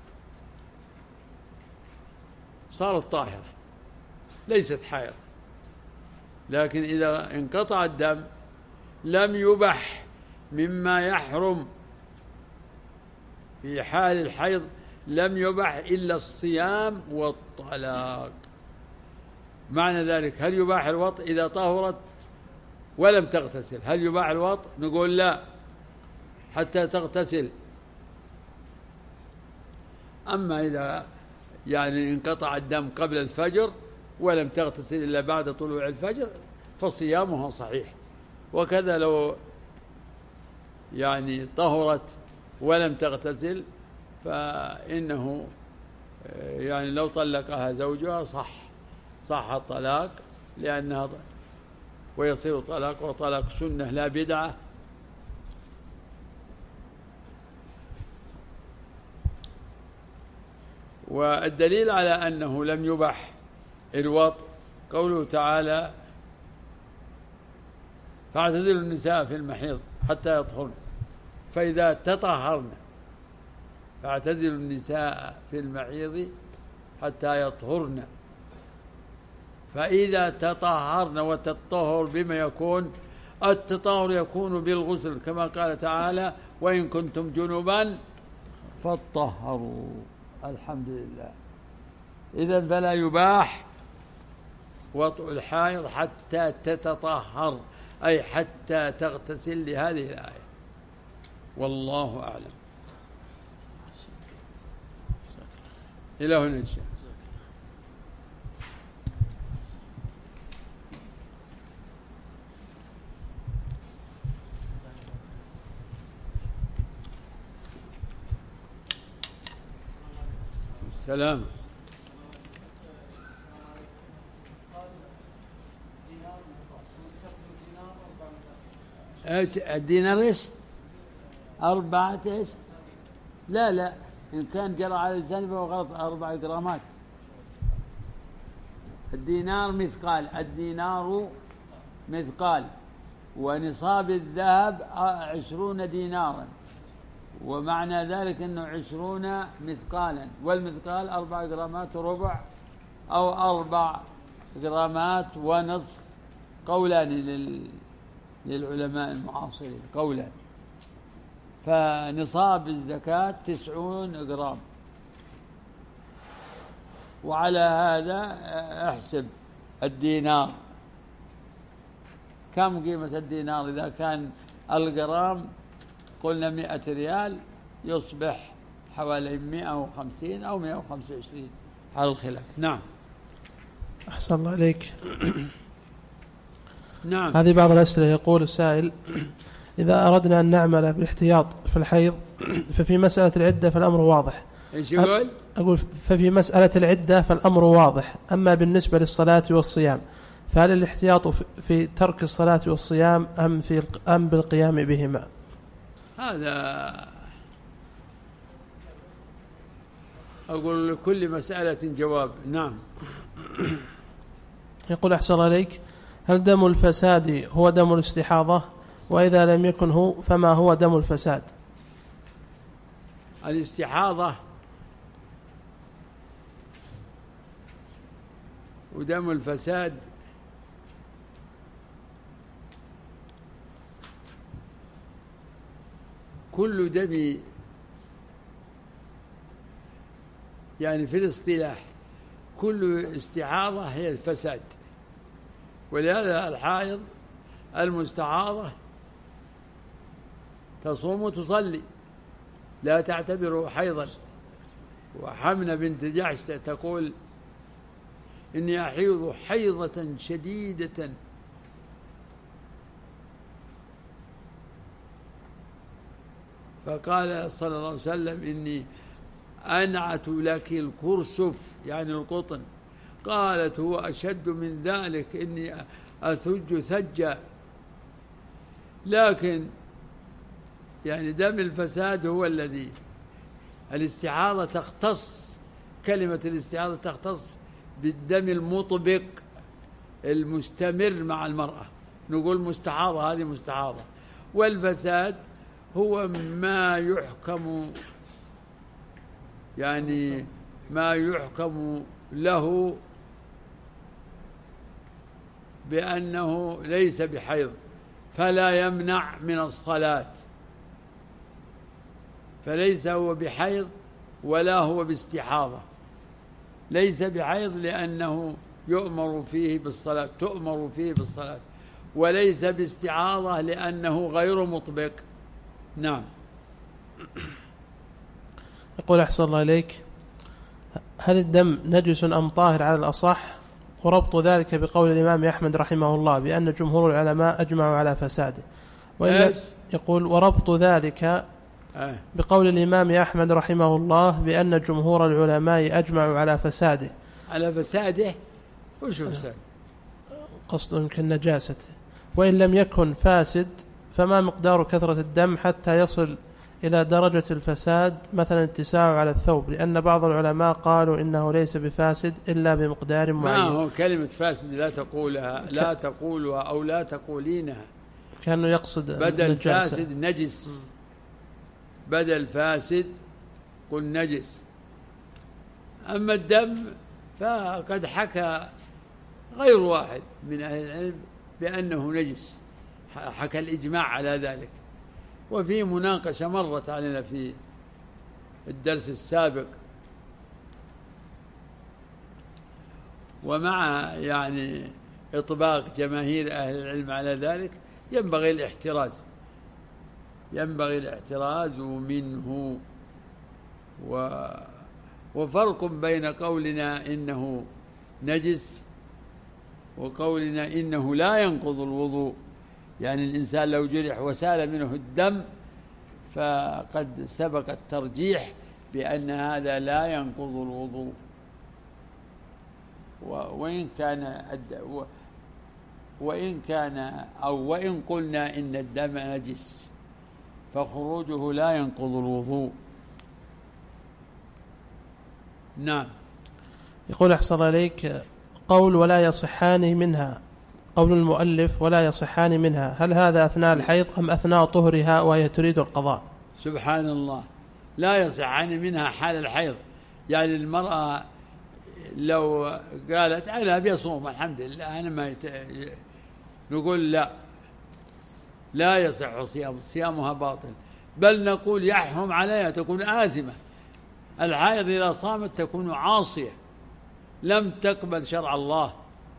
صارت طاهرة ليست حائض، لكن إذا انقطع الدم لم يبح مما يحرم في حال الحيض لم يبح إلا الصيام والطلاق. معنى ذلك هل يباح الوطء إذا طهرت ولم تغتسل؟ هل يباح الوطء؟ نقول لا حتى تغتسل. أما إذا يعني انقطع الدم قبل الفجر ولم تغتسل إلا بعد طلوع الفجر فصيامها صحيح. وكذا لو يعني طهرت ولم تغتسل فإنه يعني لو طلقها زوجها صح صح الطلاق، لأنها ويصير طلاق وطلاق سنة لا بدعة. والدليل على أنه لم يبح الوطء قوله تعالى: فاعتزلوا النساء في المحيض حتى يطهرن فإذا تطهرن. فاعتزلوا النساء في المحيض حتى يطهرن فإذا تطهرن. والتطهر بما يكون؟ التطهر يكون بالغسل كما قال تعالى: وإن كنتم جنبا فاطهروا. الحمد لله. إذن فلا يباح وطء الحائض حتى تتطهر، أي حتى تغتسل لهذه الآية. والله أعلم. إلى هنا إن شاء الله. سلام. ايش الدينار؟ ايش أربعة ايش؟ لا لا، إن كان جرى على الزن فهو غلط. أربع جرامات. الدينار مثقال، الدينار مثقال، ونصاب الذهب عشرون دينارا، ومعنى ذلك أنه عشرون مثقالا، والمثقال أربع جرامات وربع أو أربع جرامات ونصف. قولان للعلماء المعاصرين، قولان. فنصاب الزكاة تسعون جرام. وعلى هذا احسب الدينار كم قيمة الدينار. إذا كان الجرام قلنا مئة ريال يصبح حوالي مئة وخمسين أو مئة وخمسة وعشرين على الخلاف. نعم. أحسن الله عليك. نعم. هذه بعض الأسئلة. يقول السائل: إذا أردنا أن نعمل بالاحتياط في الحيض ففي مسألة العدة فالأمر واضح. إيش يقول؟ أقول ففي مسألة العدة فالأمر واضح، أما بالنسبة للصلاة والصيام فهل الاحتياط في ترك الصلاة والصيام أم في أم بالقيام بهما؟ هذا أقول لكل مسألة جواب. نعم. يقول: أحسن عليك، هل دم الفساد هو دم الاستحاضة؟ وإذا لم يكن هو فما هو دم الفساد؟ الاستحاضة ودم الفساد كل دم، يعني في الاصطلاح كل استعاضة هي الفساد. ولهذا الحائض المستعاضة تصوم وتصلي لا تعتبره حيضا. وحمنة بنت جحش تقول: إني أحيض حيضة شديدة فقال صلى الله عليه وسلم: إني أنعت لك الكرسف، يعني القطن. قالت: هو أشد من ذلك، إني أثج ثجا. لكن يعني دم الفساد هو الذي الاستعاضة تختص، كلمة الاستعاضة تختص بالدم المطبق المستمر مع المرأة، نقول مستحاضة، هذه مستحاضة. والفساد هو ما يحكم، يعني ما يحكم له بأنه ليس بحيض فلا يمنع من الصلاة، فليس هو بحيض ولا هو باستحاضة، ليس بحيض لأنه يؤمر فيه بالصلاة تؤمر فيه بالصلاة، وليس باستعاضة لأنه غير مطبق. نعم. يقول أحسن الله إليك: هل الدم نجس أم طاهر على الأصح؟ وربط ذلك بقول الإمام أحمد رحمه الله بأن جمهور العلماء أجمعوا على فساده. وإلا يقول: وربط ذلك بقول الإمام أحمد رحمه الله بأن جمهور العلماء أجمعوا على فساده. على فساده؟ وش فساد؟ قصد يمكن نجاسته. وإن لم يكن فاسد فما مقدار كثرة الدم حتى يصل إلى درجة الفساد، مثلا اتساعه على الثوب؟ لأن بعض العلماء قالوا إنه ليس بفاسد إلا بمقدار معين. ما هو كلمة فاسد لا تقولها، لا تقولها أو لا تقولينها، كأنه يقصد بدل فاسد نجس. بدل فاسد قل نجس. أما الدم فقد حكى غير واحد من أهل العلم بأنه نجس، حكى الإجماع على ذلك. وفي مناقشة مرت علينا في الدرس السابق، ومع يعني إطباق جماهير أهل العلم على ذلك ينبغي الاحتراز ينبغي الاحتراز منه. و وفرق بين قولنا إنه نجس وقولنا إنه لا ينقض الوضوء. يعني الإنسان لو جرح وسال منه الدم فقد سبق الترجيح بأن هذا لا ينقض الوضوء، وإن كان وإن كان أو وإن قلنا إن الدم نجس فخروجه لا ينقض الوضوء. نعم. يقول أحسن عليك: قول ولا يصحان منها، قول المؤلف ولا يصحان منها، هل هذا أثناء الحيض أم أثناء طهرها وهي تريد القضاء؟ سبحان الله، لا يصحان منها حال الحيض. يعني المرأة لو قالت أنا بيصوم الحمد لله أنا ما يت... نقول لا لا يصح صيام صيامها باطل، بل نقول يحرم عليها، تكون آثمة. الحائض إذا صامت تكون عاصية لم تقبل شرع الله،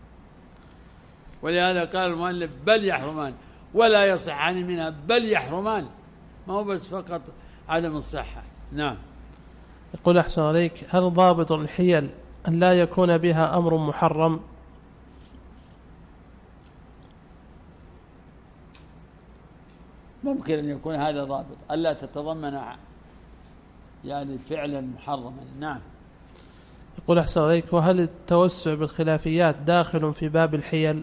ولهذا قال المؤلف بل يحرمان، ولا يصحان منها بل يحرمان، ما هو بس فقط عدم الصحة. نعم. يقول أحسن عليك: هل ضابط الحيل أن لا يكون بها أمر محرم؟ ممكن أن يكون هذا ضابط، ألا تتضمن يعني فعلا محرما. نعم. يقول أحسن عليك: وهل التوسع بالخلافيات داخل في باب الحيل؟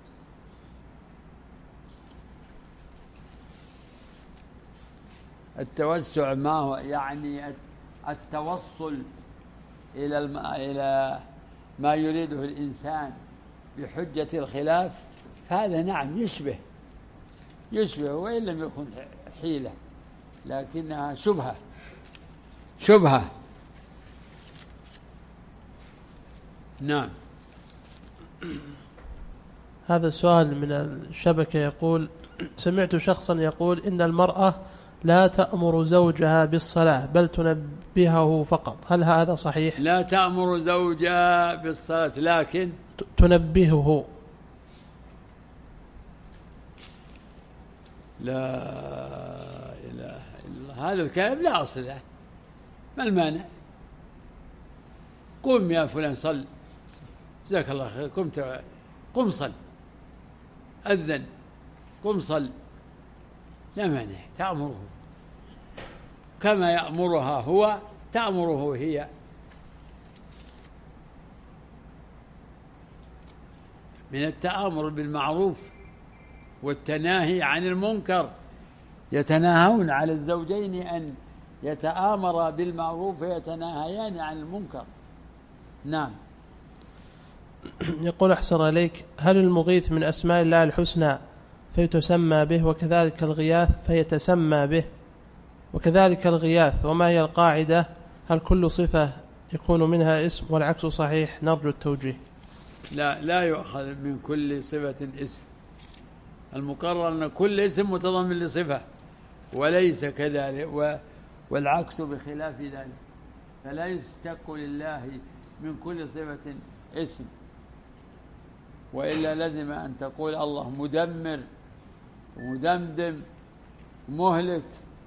التوسع ما هو؟ يعني التوصل إلى الم... إلى ما يريده الإنسان بحجة الخلاف، فهذا نعم يشبه يشبه وإن لم يكن حيلة، لكنها شبهة شبهة. نعم. هذا السؤال من الشبكة يقول: سمعت شخصا يقول إن المرأة لا تأمر زوجها بالصلاة بل تنبهه فقط، هل هذا صحيح؟ لا تأمر زوجها بالصلاة لكن تنبهه. لا إله إلا الله، هذا الكلام لا أصل له. ما المانع؟ قم يا فلان صل، جزاك الله خير، قم قم صل، أذن قم صل، لا مانع، تأمره كما يأمرها هو تأمره هي. من التآمر بالمعروف والتناهي عن المنكر، يتناهون على الزوجين أن يتآمرا بالمعروف ويتناهيان عن المنكر. نعم. يقول أحسن عليك: هل المغيث من أسماء الله الحسنى فيتسمى به، وكذلك الغياث فيتسمى به، وكذلك الغياث، وما هي القاعدة؟ هل كل صفة يكون منها اسم والعكس صحيح؟ نرجو التوجيه. لا لا يؤخذ من كل صفة اسم، المقرر أن كل اسم متضمن لصفة، وليس كذلك، والعكس بخلاف ذلك. فلا يشتق لله من كل صفة اسم، وإلا لازم أن تقول الله مدمر ومدمدم مهلك.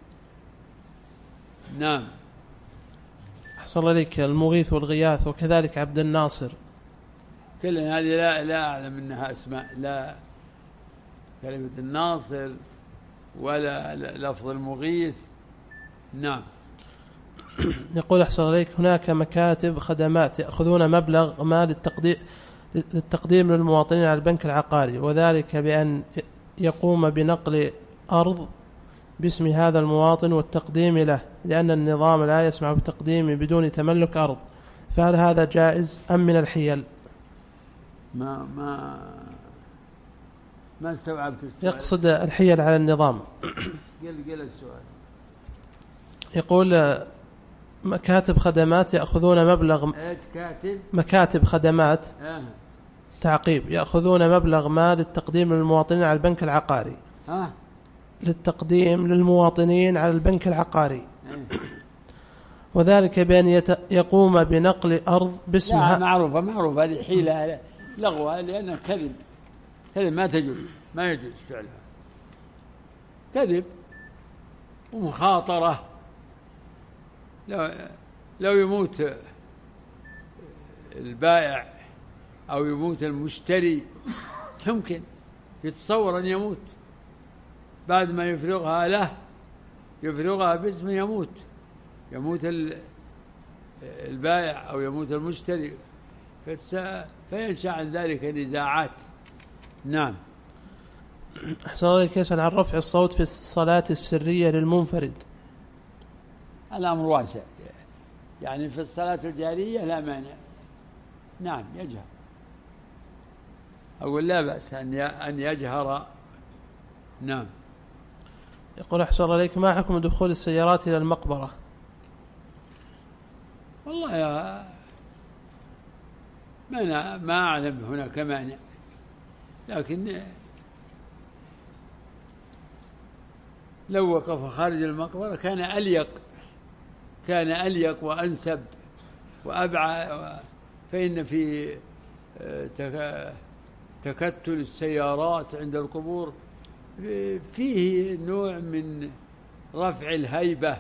نعم. أحسن عليك. المغيث والغياث وكذلك عبد الناصر، كل هذه لا لا أعلم أنها أسماء، لا كلمة الناصر ولا لفظ المغيث. نعم. يقول أحسن عليك هناك مكاتب خدمات يأخذون مبلغ ما للتقديم للتقديم للمواطنين على البنك العقاري، وذلك بأن يقوم بنقل أرض باسم هذا المواطن والتقديم له، لأن النظام لا يسمح بتقديم بدون تملك أرض، فهل هذا جائز أم من الحيل؟ ما ما ما استوعبت السؤال. يقصد الحيل على النظام. قل قل السؤال. يقول مكاتب خدمات يأخذون مبلغ ايش كاتب؟ مكاتب خدمات آه. تعقيب يأخذون مبلغ ما للتقديم للمواطنين على البنك العقاري. ها؟ للتقديم للمواطنين على البنك العقاري. إيه؟ وذلك بأن يت... يقوم بنقل أرض باسمها. معروفة معروفة هذه حيلة لغوها، لأنها كذب كذب ما تجوز، ما يجوز فعلها، كذب ومخاطرة. لو لو يموت البائع أو يموت المشتري يمكن يتصور أن يموت بعد ما يفرغها له، يفرغها باسم يموت يموت البائع أو يموت المشتري، فينشأ عن ذلك نزاعات. نعم. أحسن الله يسأل عن رفع الصوت في الصلاة السرية للمنفرد. الأمر واسع، يعني في الصلاة الجارية لا مانع، نعم يجهر، أقول لا بأس أن يجهر. نعم. يقول أحسن الله عليك ما حكم دخول السيارات إلى المقبرة؟ والله يا ما ما أعلم هناك مانع، لكن لو وقف خارج المقبرة كان أليق كان أليق وأنسب وأبعد، فإن في تكتل السيارات عند القبور فيه نوع من رفع الهيبة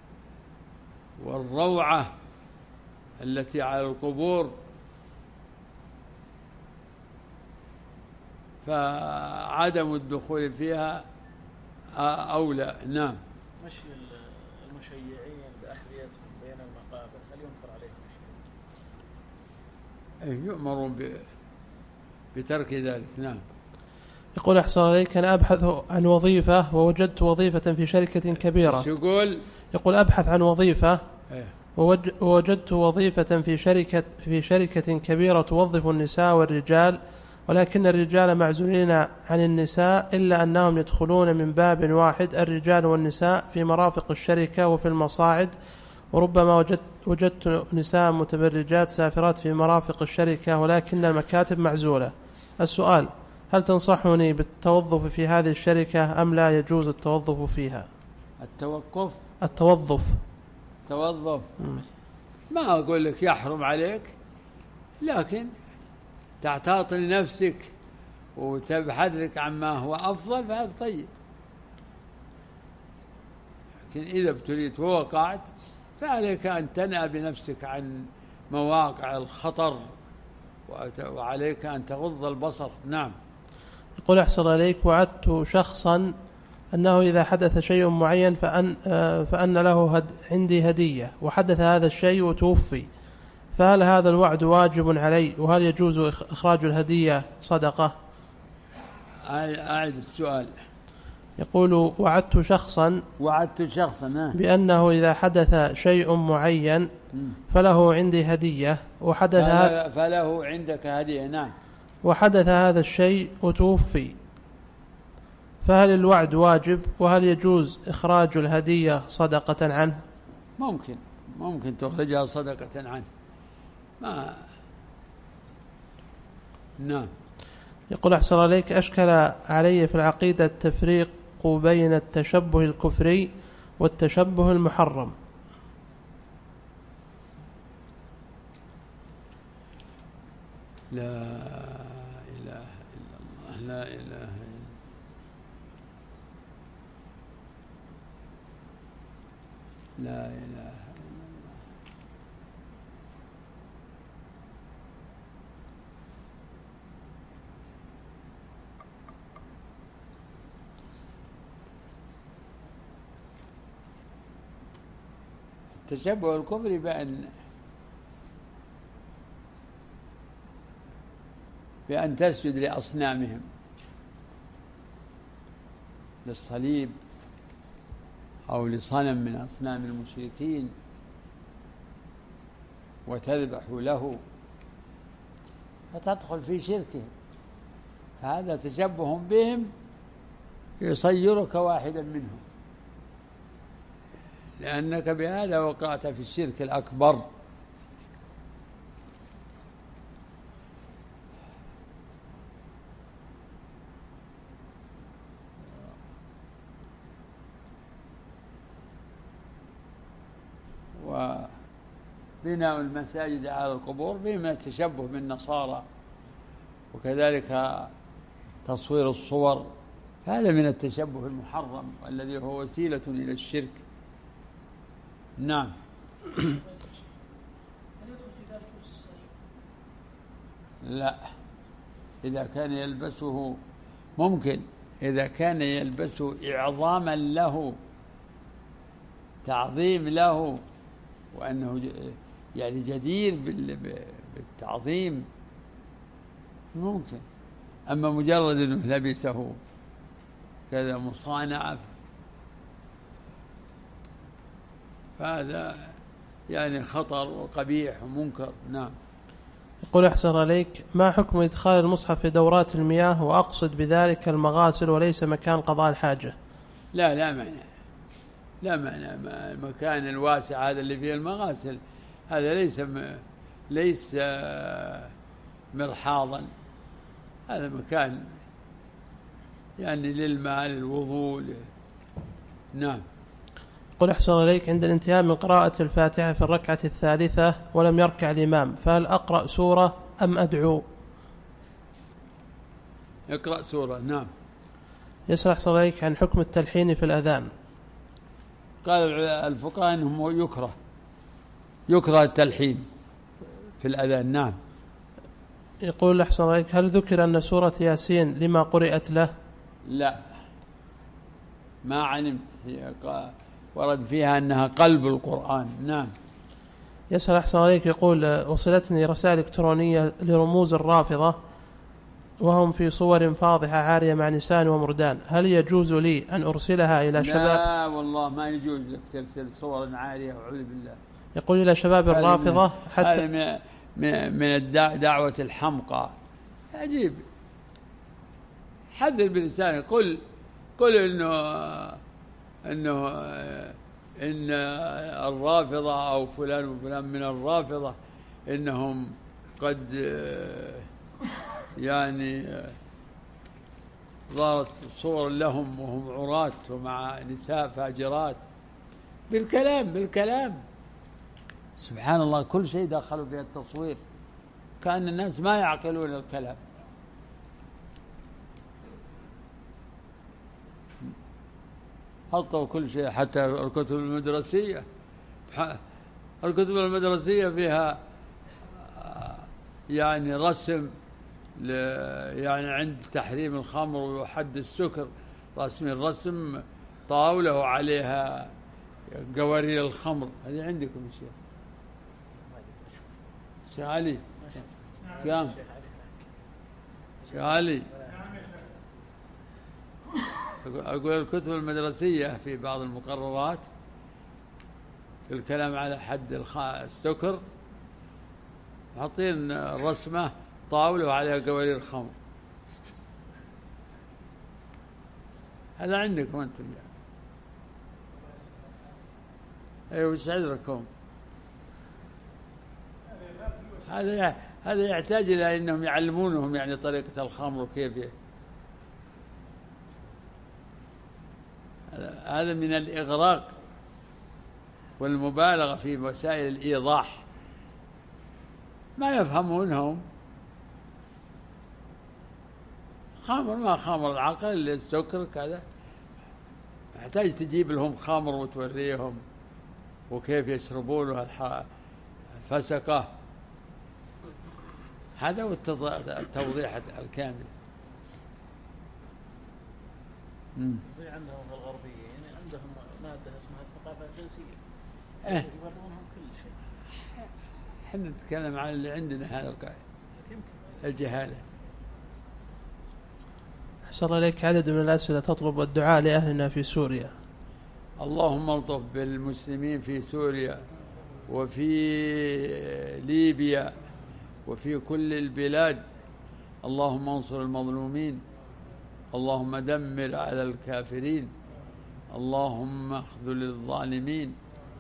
والروعة التي على القبور، فعدم الدخول فيها أولى. نعم. مشي المشيعين بأحذيتهم بين المقابر هل ينكر عليهم شيء؟ يؤمرون بترك ذلك. نعم. يقول أحسن عليك أنا أبحث عن وظيفة ووجدت وظيفة في شركة كبيرة. يقول يقول أبحث عن وظيفة ايه. ووجدت وظيفة في شركة في شركة كبيرة توظف النساء والرجال، ولكن الرجال معزولين عن النساء إلا أنهم يدخلون من باب واحد الرجال والنساء في مرافق الشركة وفي المصاعد، وربما وجدت وجدت نساء متبرجات سافرات في مرافق الشركة ولكن المكاتب معزولة. السؤال هل تنصحني بالتوظف في هذه الشركة أم لا يجوز التوظف فيها؟ التوقف التوظف توظف ما أقول لك يحرم عليك، لكن تعتاط لنفسك وتبحث لك عما هو أفضل فهذا طيب. لكن إذا ابتليت ووقعت فعليك أن تنأى بنفسك عن مواقع الخطر، وعليك أن تغض البصر. نعم. يقول أحسن عليك وعدت شخصا أنه إذا حدث شيء معين فأن, فأن له هد عندي هدية، وحدث هذا الشيء وتوفي، فهل هذا الوعد واجب علي؟ وهل يجوز إخراج الهدية صدقة؟ أعيد السؤال. يقول وعدت شخصا وعدت شخصا بأنه إذا حدث شيء معين فله عندي هدية، وحدث فله, فله عندك هدية. نعم. وحدث هذا الشيء وتوفي، فهل الوعد واجب؟ وهل يجوز إخراج الهدية صدقة عنه؟ ممكن ممكن تخرجها صدقة عنه. ما نعم. يقول أحسن عليك أشكل علي في العقيدة التفريق بين التشبه الكفري والتشبه المحرم. لا إله إلا الله لا إله إلا لا إله إلا الله. التشبه الكفري بأن بأن تسجد لأصنامهم، للصليب أو لصنم من أصنام المشركين، وتذبح له فتدخل في شركهم، فهذا تشبه بهم يصيرك واحدا منهم، لأنك بهذا وقعت في الشرك الأكبر. وبناء المساجد على القبور فيه من التشبه بالنصارى، وكذلك تصوير الصور، هذا من التشبه المحرم الذي هو وسيلة إلى الشرك. نعم. هل يدخل في ذلك لبس الصليب؟ لا، إذا كان يلبسه ممكن، إذا كان يلبسه إعظاما له، تعظيم له، وأنه يعني جدير بالتعظيم ممكن. أما مجرد أنه لبسه كذا مصانعة فهذا يعني خطر وقبيح ومنكر. نعم. يقول أحسن عليك، ما حكم إدخال المصحف في دورات المياه، وأقصد بذلك المغاسل وليس مكان قضاء الحاجة؟ لا لا معنى لا معنى المكان الواسع هذا اللي فيه المغاسل هذا ليس م... ليس مرحاضا، هذا مكان يعني للماء للوضوء. نعم. قل أحسن عليك، عند الانتهاء من قراءة الفاتحة في الركعة الثالثة ولم يركع الإمام، فهل أقرأ سورة أم أدعو؟ اقرأ سورة. نعم. يسأل أحسن عليك عن حكم التلحين في الأذان. قال الفقهاء أنه يكره يكره التلحين في الأذان. نعم. يقول أحسن عليك، هل ذكر أن سورة ياسين لما قرأت له؟ لا، ما علمت، هي ورد فيها أنها قلب القرآن. نعم. يسأل أحسن عليك، يقول وصلتني رسائل إلكترونية لرموز الرافضة وهم في صور فاضحة عارية مع نساء ومردان، هل يجوز لي أن أرسلها إلى شباب؟ لا والله ما يجوز لك ترسل صور عارية، أعوذ بالله. يقول إلى شباب الرافضة حتى هذا من الدعوة الحمقى. عجيب. حذر بلسانك، قل قل إنه إنه إن الرافضة أو فلان وفلان من الرافضة إنهم قد يعني ظهرت صور لهم وهم عراة ومع نساء فاجرات، بالكلام بالكلام. سبحان الله، كل شيء دخلوا فيه التصوير، كأن الناس ما يعقلون الكلام. حطوا كل شيء، حتى الكتب المدرسية. الكتب المدرسية فيها يعني رسم يعني عند تحريم الخمر وحد السكر، رسم الرسم طاولة وعليها قوارير الخمر. هذه عندكم شيء شيخ علي؟ كم شيخ علي؟ أقول الكتب المدرسية في بعض المقررات في الكلام على حد السكر حاطين رسمة طاولة وعليها قوارير خمر. هذا عندكم أنتم يعني. أيوة، وش عذركم؟ هذا هذا يحتاج إلى أنهم يعلمونهم يعني طريقة الخمر وكيف يه. هذا من الإغراق والمبالغة في وسائل الإيضاح، ما يفهمونهم خمر ما خمر العقل، السكر كذا، يحتاج تجيب لهم خمر وتوريهم وكيف يشربون الفسقة. هذا هو التوضيح الكامل. زي عندهم في الغربية يعني عندهم مادة اسمها الثقافة الجنسية، إيه؟ يورونهم كل شيء. احنا نتكلم عن اللي عندنا هذا الجهالة. أحسن الله إليك، عدد من الأسئلة تطلب الدعاء لأهلنا في سوريا. اللهم الطف بالمسلمين في سوريا وفي ليبيا وفي كل البلاد. اللهم انصر المظلومين، اللهم دمر على الكافرين، اللهم اخذل الظالمين،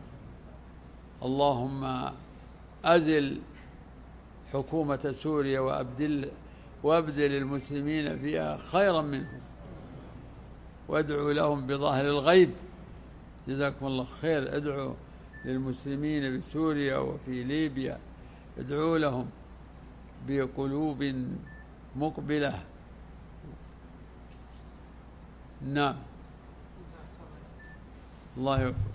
اللهم أزل حكومة سوريا وأبدل وأبدل المسلمين فيها خيرا منهم، وادعوا لهم بظاهر الغيب. جزاكم الله خير. ادعوا للمسلمين بسوريا وفي ليبيا، ادعوا لهم بقلوب مقبلة. نعم، الله يوفق.